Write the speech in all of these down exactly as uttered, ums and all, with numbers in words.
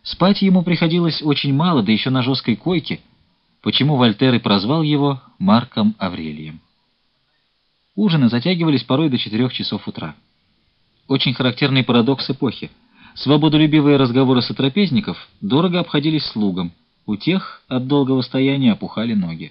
Спать ему приходилось очень мало, да еще на жесткой койке, почему Вольтер и прозвал его Марком Аврелием. Ужины затягивались порой до четырех часов утра. Очень характерный парадокс эпохи. Свободолюбивые разговоры сотрапезников дорого обходились слугам, у тех от долгого стояния опухали ноги.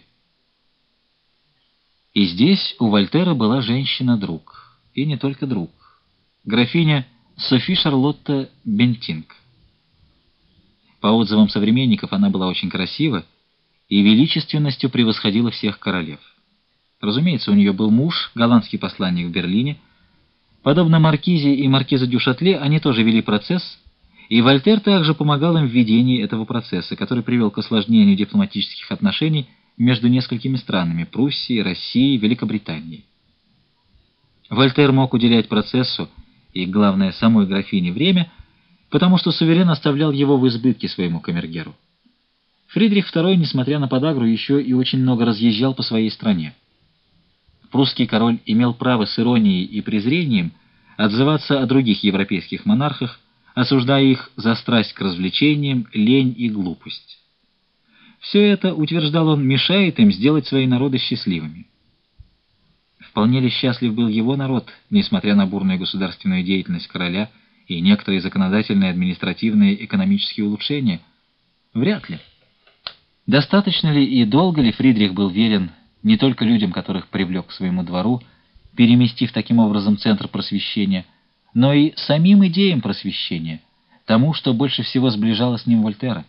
И здесь у Вольтера была женщина-друг, и не только друг, графиня Софи Шарлотта Бентинг. По отзывам современников, она была очень красива и величественностью превосходила всех королев. Разумеется, у нее был муж, голландский посланник в Берлине. Подобно маркизе и маркизе дю Шатле, они тоже вели процесс, и Вольтер также помогал им в ведении этого процесса, который привел к осложнению дипломатических отношений между несколькими странами – Пруссией, Россией, Великобританией. Вольтер мог уделять процессу и, главное, самой графине время, потому что суверен оставлял его в избытке своему камергеру. Фридрих второй, несмотря на подагру, еще и очень много разъезжал по своей стране. Прусский король имел право с иронией и презрением отзываться о других европейских монархах, осуждая их за страсть к развлечениям, лень и глупость. Все это, утверждал он, мешает им сделать свои народы счастливыми. Вполне ли счастлив был его народ, несмотря на бурную государственную деятельность короля и некоторые законодательные, административные, экономические улучшения? Вряд ли. Достаточно ли и долго ли Фридрих был верен не только людям, которых привлек к своему двору, переместив таким образом центр просвещения, но и самим идеям просвещения, тому, что больше всего сближало с ним Вольтера?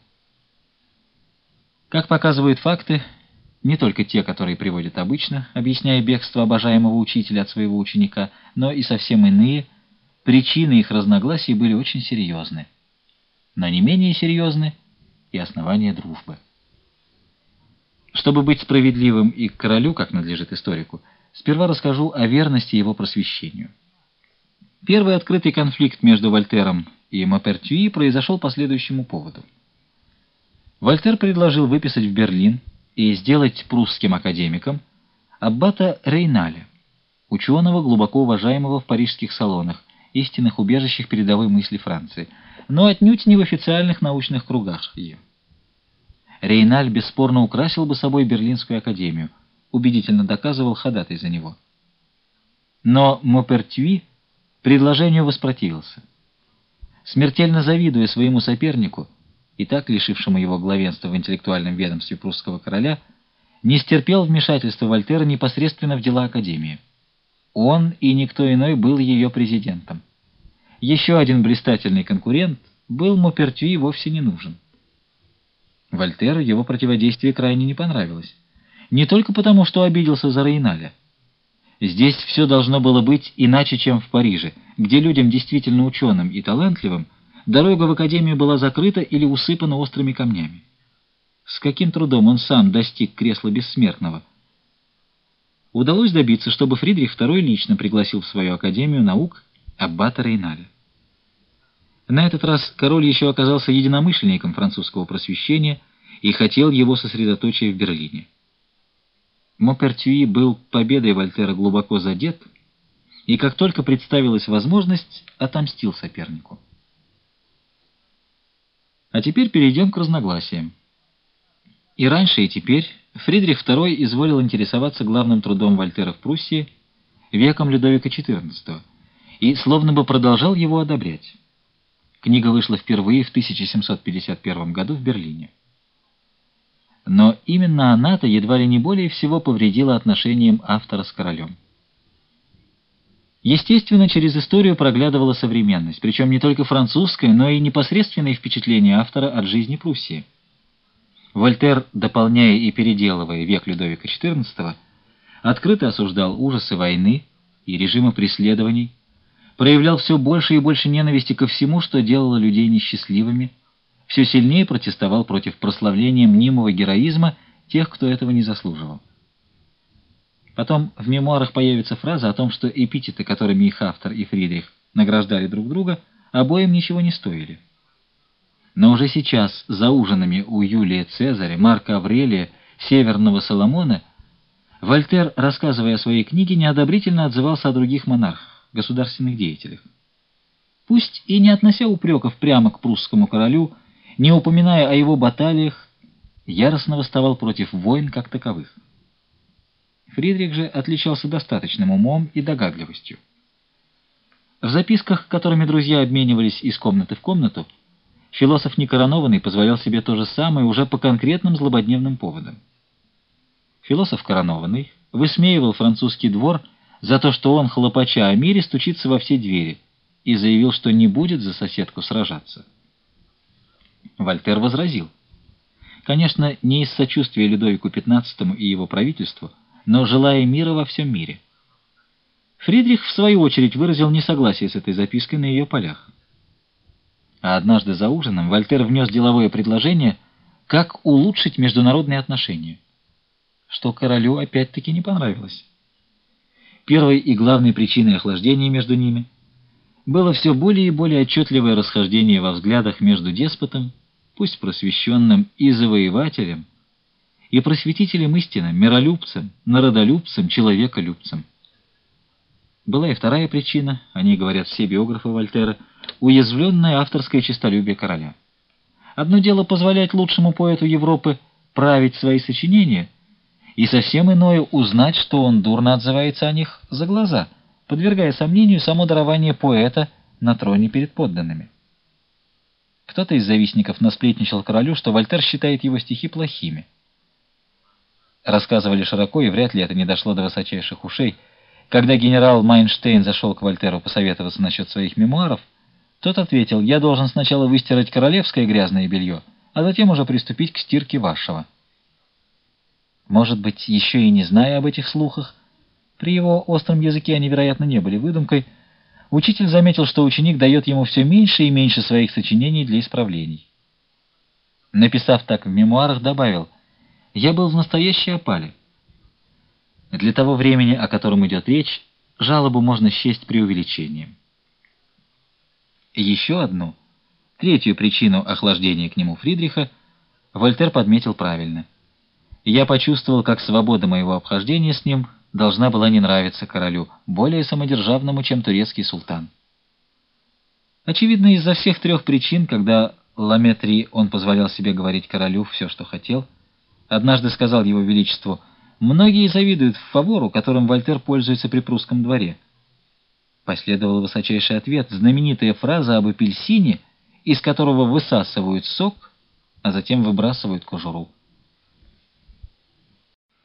Как показывают факты, не только те, которые приводят обычно, объясняя бегство обожаемого учителя от своего ученика, но и совсем иные, причины их разногласий были очень серьезны. Но не менее серьезны и основания дружбы. Чтобы быть справедливым и к королю, как надлежит историку, сперва расскажу о верности его просвещению. Первый открытый конфликт между Вольтером и Мопертюи произошел по следующему поводу. Вольтер предложил выписать в Берлин и сделать прусским академиком аббата Рейналя, ученого, глубоко уважаемого в парижских салонах, истинных убежищах передовой мысли Франции, но отнюдь не в официальных научных кругах ее. Рейналь бесспорно украсил бы собой Берлинскую академию, убедительно доказывал ходатай за него. Но Мопертюи предложению воспротивился. Смертельно завидуя своему сопернику, и так лишившему его главенства в интеллектуальном ведомстве прусского короля, не стерпел вмешательства Вольтера непосредственно в дела академии. Он и никто иной был ее президентом. Еще один блистательный конкурент был Мопертюи вовсе не нужен. Вольтеру его противодействие крайне не понравилось. Не только потому, что обиделся за Рейналя. Здесь все должно было быть иначе, чем в Париже, где людям действительно ученым и талантливым дорога в академию была закрыта или усыпана острыми камнями. С каким трудом он сам достиг кресла бессмертного. Удалось добиться, чтобы Фридрих второй лично пригласил в свою академию наук аббата Рейналя. На этот раз король еще оказался единомышленником французского просвещения и хотел его сосредоточить в Берлине. Мопертюи был победой Вольтера глубоко задет, и как только представилась возможность, отомстил сопернику. А теперь перейдем к разногласиям. И раньше, и теперь Фридрих второй изволил интересоваться главным трудом Вольтера в Пруссии, веком Людовика четырнадцатого, и словно бы продолжал его одобрять. Книга вышла впервые в тысяча семьсот пятьдесят первом году в Берлине. Но именно она-то едва ли не более всего повредила отношениям автора с королем. Естественно, через историю проглядывала современность, причем не только французская, но и непосредственные впечатления автора от жизни Пруссии. Вольтер, дополняя и переделывая век Людовика четырнадцатого, открыто осуждал ужасы войны и режимы преследований, проявлял все больше и больше ненависти ко всему, что делало людей несчастливыми, все сильнее протестовал против прославления мнимого героизма тех, кто этого не заслуживал. Потом в мемуарах появится фраза о том, что эпитеты, которыми их автор и Фридрих награждали друг друга, обоим ничего не стоили. Но уже сейчас, за ужинами у Юлия Цезаря, Марка Аврелия, Северного Соломона, Вольтер, рассказывая о своей книге, неодобрительно отзывался о других монархах, государственных деятелях. Пусть и не относя упреков прямо к прусскому королю не упоминая о его баталиях, яростно восставал против войн как таковых. Фридрих же отличался достаточным умом и догадливостью. В записках, которыми друзья обменивались из комнаты в комнату, философ некоронованный позволял себе то же самое уже по конкретным злободневным поводам. Философ коронованный высмеивал французский двор за то, что он, хлопача о мире, стучится во все двери, и заявил, что не будет за соседку сражаться. Вольтер возразил. Конечно, не из сочувствия Людовику пятнадцатому и его правительству, но желая мира во всем мире. Фридрих, в свою очередь, выразил несогласие с этой запиской на ее полях. А однажды за ужином Вольтер внес деловое предложение, как улучшить международные отношения, что королю опять-таки не понравилось. Первой и главной причиной охлаждения между ними было все более и более отчетливое расхождение во взглядах между деспотом, пусть просвещенным, и завоевателем, и просветителем истинным, миролюбцем, народолюбцем, человеколюбцем. Была и вторая причина, о ней говорят все биографы Вольтера, уязвленное авторское честолюбие короля. Одно дело позволять лучшему поэту Европы править свои сочинения, и совсем иное узнать, что он дурно отзывается о них за глаза, подвергая сомнению само дарование поэта на троне перед подданными. Кто-то из завистников насплетничал королю, что Вольтер считает его стихи плохими. Рассказывали широко, и вряд ли это не дошло до высочайших ушей. Когда генерал Майнштейн зашел к Вольтеру посоветоваться насчет своих мемуаров, тот ответил: «Я должен сначала выстирать королевское грязное белье, а затем уже приступить к стирке вашего». Может быть, еще и не зная об этих слухах, при его остром языке они, вероятно, не были выдумкой, учитель заметил, что ученик дает ему все меньше и меньше своих сочинений для исправлений. Написав так в мемуарах, добавил: «Я был в настоящей опале». Для того времени, о котором идет речь, жалобу можно счесть преувеличением. Еще одну, третью причину охлаждения к нему Фридриха Вольтер подметил правильно. «Я почувствовал, как свобода моего обхождения с ним должна была не нравиться королю, более самодержавному, чем турецкий султан». Очевидно, из-за всех трех причин, когда Ламетри он позволял себе говорить королю все, что хотел, однажды сказал его величеству: «Многие завидуют фавору, которым Вольтер пользуется при прусском дворе». Последовал высочайший ответ, знаменитая фраза об апельсине, из которого высасывают сок, а затем выбрасывают кожуру.